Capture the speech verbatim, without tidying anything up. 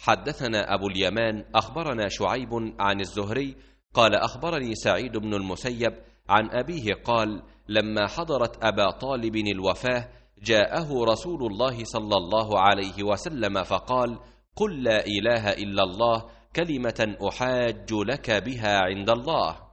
حدثنا أبو اليمان أخبرنا شعيب عن الزهري قال أخبرني سعيد بن المسيب عن أبيه قال لما حضرت أبا طالب الوفاة جاءه رسول الله صلى الله عليه وسلم فقال قل لا إله إلا الله كلمة أحاج لك بها عند الله.